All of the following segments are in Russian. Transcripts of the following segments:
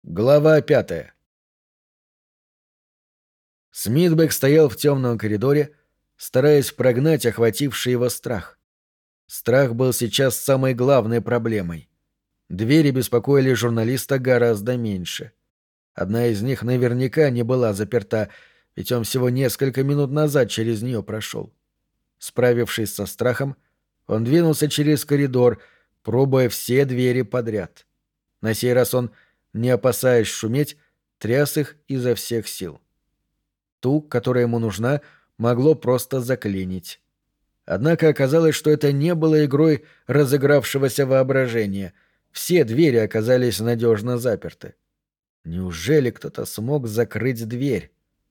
Глава 5. Смитбек стоял в темном коридоре, стараясь прогнать охвативший его страх. Страх был сейчас самой главной проблемой. Двери беспокоили журналиста гораздо меньше. Одна из них наверняка не была заперта, ведь он всего несколько минут назад через нее прошел. Справившись со страхом, он двинулся через коридор, пробуя все двери подряд. На сей раз он, не опасаясь шуметь, тряс их изо всех сил. Ту, которая ему нужна, могло просто заклинить. Однако оказалось, что это не было игрой разыгравшегося воображения. Все двери оказались надежно заперты. Неужели кто-то смог закрыть дверь?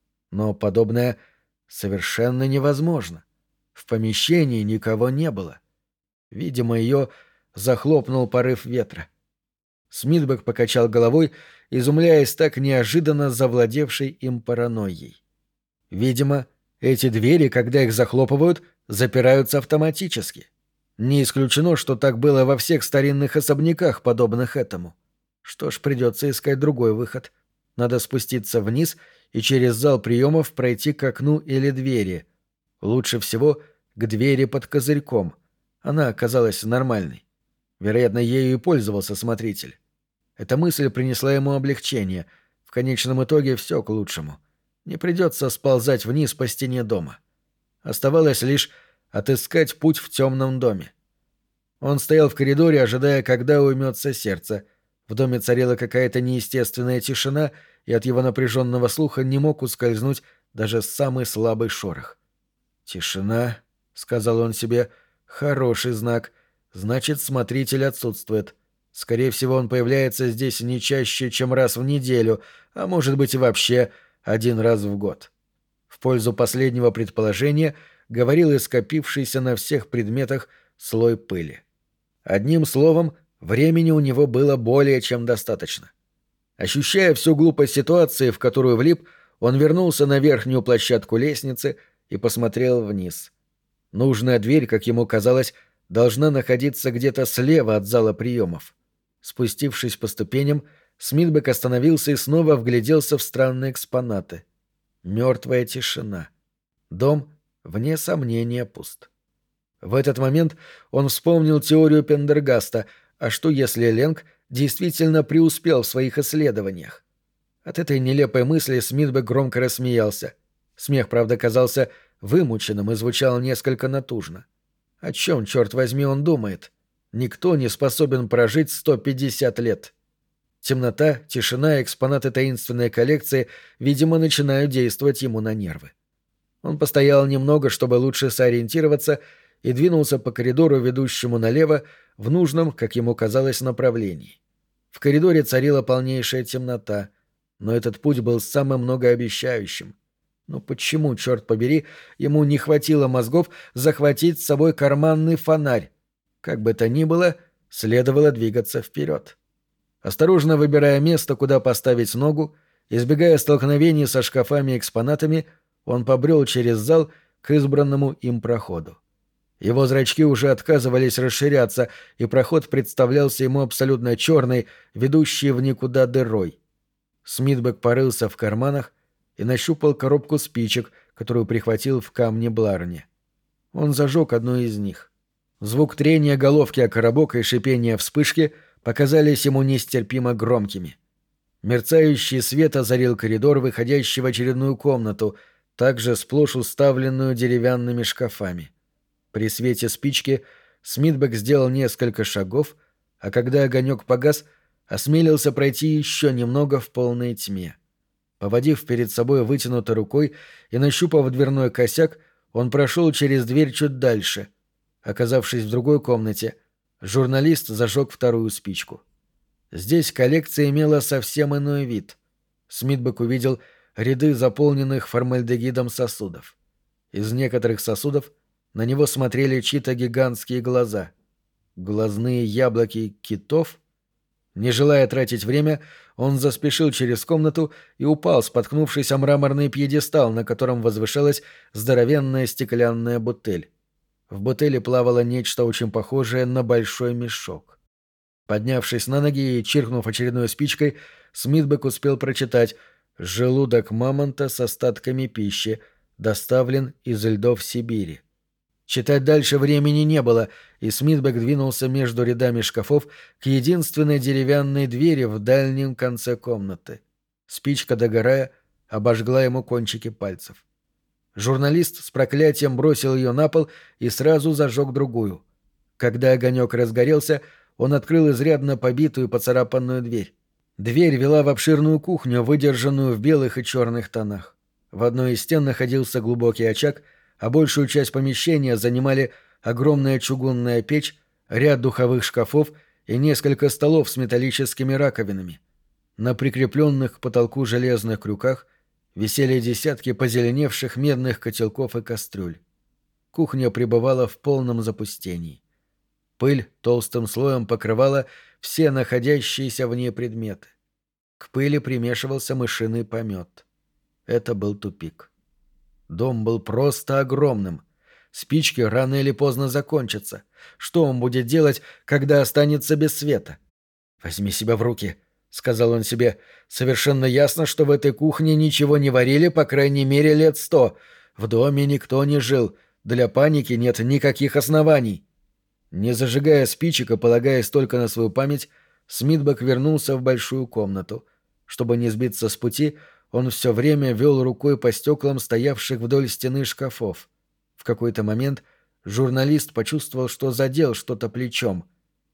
Но подобное совершенно невозможно. В помещении никого не было. Видимо, ее захлопнул порыв ветра. Смитбек покачал головой, изумляясь так неожиданно завладевшей им паранойей. Видимо, эти двери, когда их захлопывают, запираются автоматически. Не исключено, что так было во всех старинных особняках, подобных этому. Что ж, придется искать другой выход. Надо спуститься вниз и через зал приемов пройти к окну или двери. Лучше всего к двери под козырьком. Она оказалась нормальной. Вероятно, ею и пользовался смотритель. Эта мысль принесла ему облегчение. В конечном итоге все к лучшему. Не придется сползать вниз по стене дома. Оставалось лишь отыскать путь в темном доме. Он стоял в коридоре, ожидая, когда уймется сердце. В доме царила какая-то неестественная тишина, и от его напряженного слуха не мог ускользнуть даже самый слабый шорох. «Тишина», — сказал он себе, — «хороший знак. Значит, смотритель отсутствует. Скорее всего, он появляется здесь не чаще, чем раз в неделю, а может быть и вообще один раз в год». В пользу последнего предположения говорил и скопившийся на всех предметах слой пыли. Одним словом, времени у него было более чем достаточно. Ощущая всю глупость ситуации, в которую влип, он вернулся на верхнюю площадку лестницы и посмотрел вниз. Нужная дверь, как ему казалось, должна находиться где-то слева от зала приемов. Спустившись по ступеням, Смитбек остановился и снова вгляделся в странные экспонаты. Мертвая тишина. Дом, вне сомнения, пуст. В этот момент он вспомнил теорию Пендергаста, а что если Ленг действительно преуспел в своих исследованиях? От этой нелепой мысли Смитбек громко рассмеялся. Смех, правда, казался вымученным и звучал несколько натужно. О чем, черт возьми, он думает? Никто не способен прожить 150 лет. Темнота, тишина и экспонаты таинственной коллекции, видимо, начинают действовать ему на нервы. Он постоял немного, чтобы лучше сориентироваться, и двинулся по коридору, ведущему налево, в нужном, как ему казалось, направлении. В коридоре царила полнейшая темнота, но этот путь был самым многообещающим. Но почему, черт побери, ему не хватило мозгов захватить с собой карманный фонарь? Как бы то ни было, следовало двигаться вперед. Осторожно выбирая место, куда поставить ногу, избегая столкновений со шкафами и экспонатами, он побрел через зал к избранному им проходу. Его зрачки уже отказывались расширяться, и проход представлялся ему абсолютно черной, ведущей в никуда дырой. Смитбек порылся в карманах и нащупал коробку спичек, которую прихватил в камне Бларни. Он зажег одну из них. Звук трения головки о коробок и шипение вспышки показались ему нестерпимо громкими. Мерцающий свет озарил коридор, выходящий в очередную комнату, также сплошь уставленную деревянными шкафами. При свете спички Смитбек сделал несколько шагов, а когда огонек погас, осмелился пройти еще немного в полной тьме. Поводив перед собой вытянутой рукой и нащупав дверной косяк, он прошел через дверь чуть дальше. Оказавшись в другой комнате, журналист зажег вторую спичку. Здесь коллекция имела совсем иной вид. Смитбек увидел ряды заполненных формальдегидом сосудов. Из некоторых сосудов на него смотрели чьи-то гигантские глаза. Глазные яблоки китов? Не желая тратить время, он заспешил через комнату и упал, споткнувшись о мраморный пьедестал, на котором возвышалась здоровенная стеклянная бутыль. В бутыли плавало нечто очень похожее на большой мешок. Поднявшись на ноги и чиркнув очередной спичкой, Смитбек успел прочитать «Желудок мамонта с остатками пищи, доставлен из льдов Сибири». Читать дальше времени не было, и Смитбек двинулся между рядами шкафов к единственной деревянной двери в дальнем конце комнаты. Спичка, догорая, обожгла ему кончики пальцев. Журналист с проклятием бросил ее на пол и сразу зажег другую. Когда огонек разгорелся, он открыл изрядно побитую поцарапанную дверь. Дверь вела в обширную кухню, выдержанную в белых и черных тонах. В одной из стен находился глубокий очаг, а большую часть помещения занимали огромная чугунная печь, ряд духовых шкафов и несколько столов с металлическими раковинами. На прикрепленных к потолку железных крюках висели десятки позеленевших медных котелков и кастрюль. Кухня пребывала в полном запустении. Пыль толстым слоем покрывала все находящиеся в ней предметы. К пыли примешивался мышиный помет. Это был тупик. Дом был просто огромным. Спички рано или поздно закончатся. Что он будет делать, когда останется без света? «Возьми себя в руки», — сказал он себе. «Совершенно ясно, что в этой кухне ничего не варили, по крайней мере, лет 100. В доме никто не жил. Для паники нет никаких оснований». Не зажигая спичек и полагаясь только на свою память, Смитбек вернулся в большую комнату. Чтобы не сбиться с пути, он все время вел рукой по стеклам стоявших вдоль стены шкафов. В какой-то момент журналист почувствовал, что задел что-то плечом.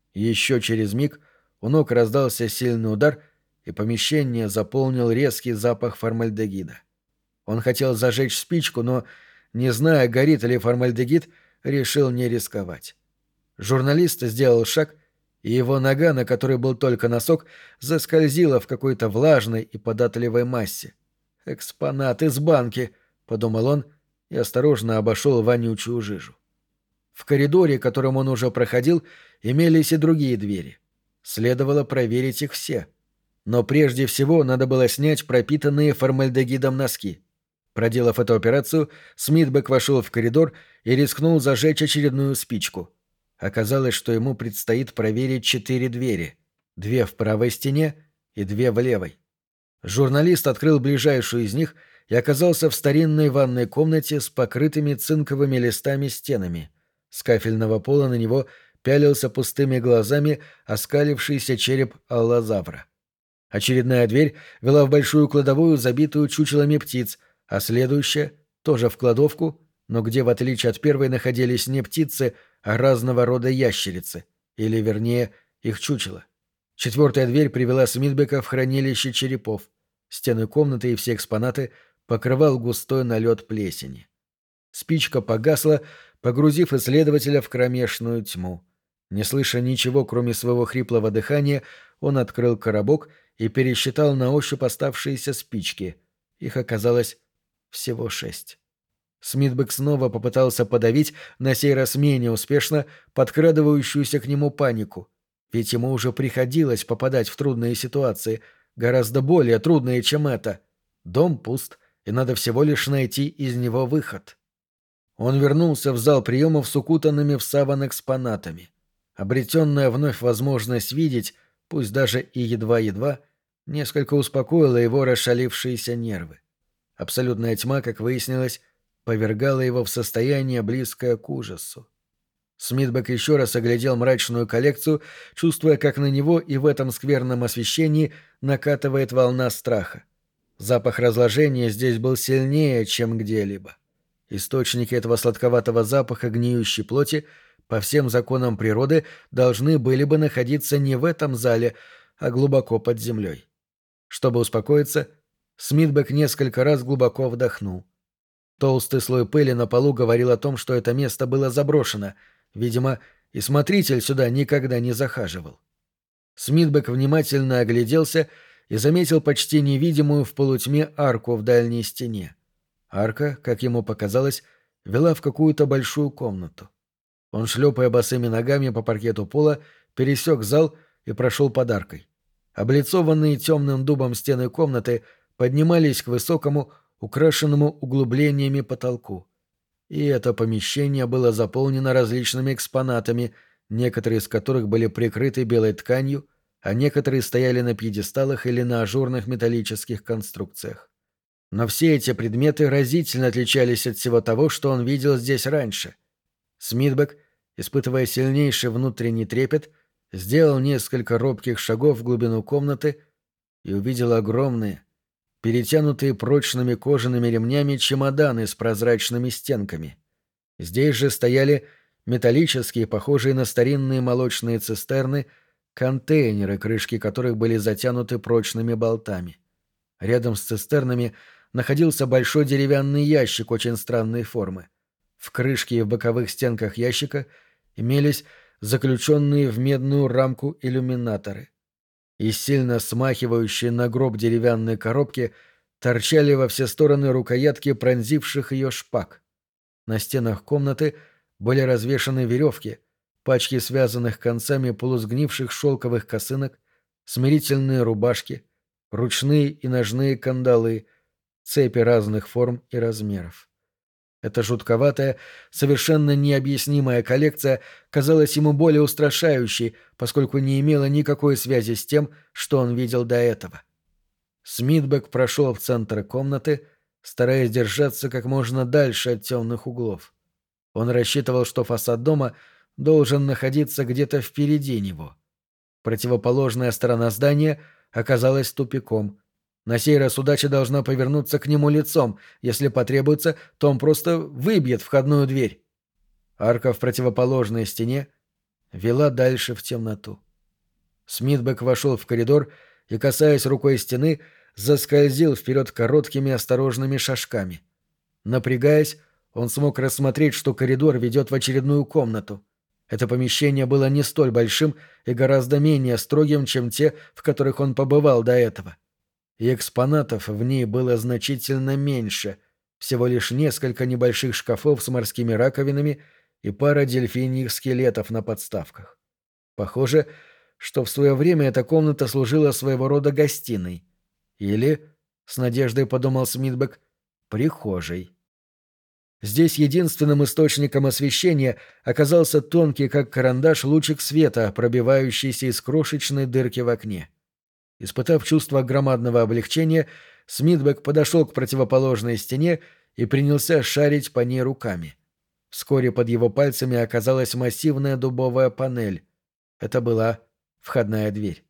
Еще через миг у ног раздался сильный удар, и помещение заполнил резкий запах формальдегида. Он хотел зажечь спичку, но, не зная, горит ли формальдегид, решил не рисковать. Журналист сделал шаг, и его нога, на которой был только носок, заскользила в какой-то влажной и податливой массе. «Экспонат из банки», — подумал он и осторожно обошел вонючую жижу. В коридоре, которым он уже проходил, имелись и другие двери. Следовало проверить их все. Но прежде всего надо было снять пропитанные формальдегидом носки. Проделав эту операцию, Смитбек вошел в коридор и рискнул зажечь очередную спичку. Оказалось, что ему предстоит проверить 4 двери. 2 в правой стене и 2 в левой. Журналист открыл ближайшую из них и оказался в старинной ванной комнате с покрытыми цинковыми листами стенами. С кафельного пола на него пялился пустыми глазами оскалившийся череп аллозавра. Очередная дверь вела в большую кладовую, забитую чучелами птиц, а следующая — тоже в кладовку, но где, в отличие от первой, находились не птицы, а разного рода ящерицы, или, вернее, их чучела. 4-я дверь привела Смитбека в хранилище черепов. Стены комнаты и все экспонаты покрывал густой налет плесени. Спичка погасла, погрузив исследователя в кромешную тьму. Не слыша ничего, кроме своего хриплого дыхания, он открыл коробок и пересчитал на ощупь оставшиеся спички. Их оказалось всего 6. Смитбек снова попытался подавить, на сей раз менее успешно, подкрадывающуюся к нему панику. Ведь ему уже приходилось попадать в трудные ситуации, гораздо более трудные, чем это. Дом пуст, и надо всего лишь найти из него выход. Он вернулся в зал приемов с укутанными в саван экспонатами. Обретенная вновь возможность видеть, пусть даже и едва-едва, несколько успокоила его расшалившиеся нервы. Абсолютная тьма, как выяснилось, повергала его в состояние, близкое к ужасу. Смитбек еще раз оглядел мрачную коллекцию, чувствуя, как на него и в этом скверном освещении накатывает волна страха. Запах разложения здесь был сильнее, чем где-либо. Источники этого сладковатого запаха гниющей плоти по всем законам природы должны были бы находиться не в этом зале, а глубоко под землей. Чтобы успокоиться, Смитбек несколько раз глубоко вдохнул. Толстый слой пыли на полу говорил о том, что это место было заброшено. Видимо, и смотритель сюда никогда не захаживал. Смитбек внимательно огляделся и заметил почти невидимую в полутьме арку в дальней стене. Арка, как ему показалось, вела в какую-то большую комнату. Он, шлепая босыми ногами по паркету пола, пересек зал и прошел под аркой. Облицованные темным дубом стены комнаты поднимались к высокому, украшенному углублениями потолку. И это помещение было заполнено различными экспонатами, некоторые из которых были прикрыты белой тканью, а некоторые стояли на пьедесталах или на ажурных металлических конструкциях. Но все эти предметы разительно отличались от всего того, что он видел здесь раньше. Смитбек, испытывая сильнейший внутренний трепет, сделал несколько робких шагов в глубину комнаты и увидел огромные, перетянутые прочными кожаными ремнями чемоданы с прозрачными стенками. Здесь же стояли металлические, похожие на старинные молочные цистерны, контейнеры, крышки которых были затянуты прочными болтами. Рядом с цистернами находился большой деревянный ящик очень странной формы. В крышке и в боковых стенках ящика имелись заключенные в медную рамку иллюминаторы. Из сильно смахивающей на гроб деревянной коробки торчали во все стороны рукоятки пронзивших ее шпаг. На стенах комнаты были развешаны веревки, пачки связанных концами полусгнивших шелковых косынок, смирительные рубашки, ручные и ножные кандалы, цепи разных форм и размеров. Эта жутковатая, совершенно необъяснимая коллекция казалась ему более устрашающей, поскольку не имела никакой связи с тем, что он видел до этого. Смитбек прошел в центр комнаты, стараясь держаться как можно дальше от темных углов. Он рассчитывал, что фасад дома должен находиться где-то впереди него. Противоположная сторона здания оказалась тупиком. На сей раз удача должна повернуться к нему лицом. Если потребуется, то он просто выбьет входную дверь. Арка в противоположной стене вела дальше в темноту. Смитбек вошел в коридор и, касаясь рукой стены, заскользил вперед короткими осторожными шажками. Напрягаясь, он смог рассмотреть, что коридор ведет в очередную комнату. Это помещение было не столь большим и гораздо менее строгим, чем те, в которых он побывал до этого. И экспонатов в ней было значительно меньше, всего лишь несколько небольших шкафов с морскими раковинами и пара дельфиньих скелетов на подставках. Похоже, что в свое время эта комната служила своего рода гостиной. Или, с надеждой подумал Смитбек, прихожей. Здесь единственным источником освещения оказался тонкий, как карандаш, лучик света, пробивающийся из крошечной дырки в окне. Испытав чувство громадного облегчения, Смитбек подошел к противоположной стене и принялся шарить по ней руками. Вскоре под его пальцами оказалась массивная дубовая панель. Это была входная дверь.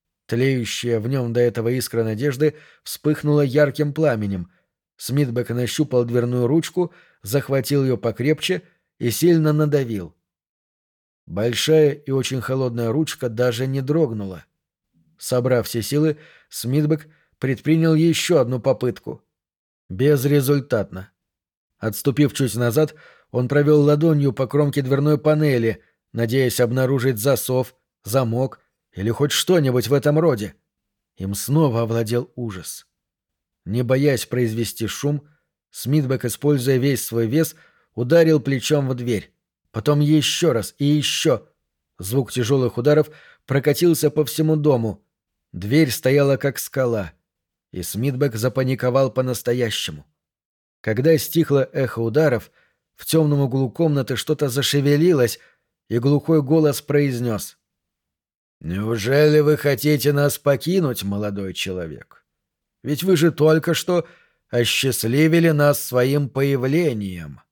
Тлеющая в нем до этого искра надежды вспыхнула ярким пламенем. Смитбек нащупал дверную ручку, захватил ее покрепче и сильно надавил. Большая и очень холодная ручка даже не дрогнула. Собрав все силы, Смитбек предпринял еще одну попытку. Безрезультатно. Отступив чуть назад, он провел ладонью по кромке дверной панели, надеясь обнаружить засов, замок или хоть что-нибудь в этом роде. Им снова овладел ужас. Не боясь произвести шум, Смитбек, используя весь свой вес, ударил плечом в дверь. Потом еще раз и еще. Звук тяжелых ударов прокатился по всему дому. Дверь стояла как скала, и Смитбек запаниковал по-настоящему. Когда стихло эхо ударов, в темном углу комнаты что-то зашевелилось, и глухой голос произнес: «Неужели вы хотите нас покинуть, молодой человек? Ведь вы же только что осчастливили нас своим появлением».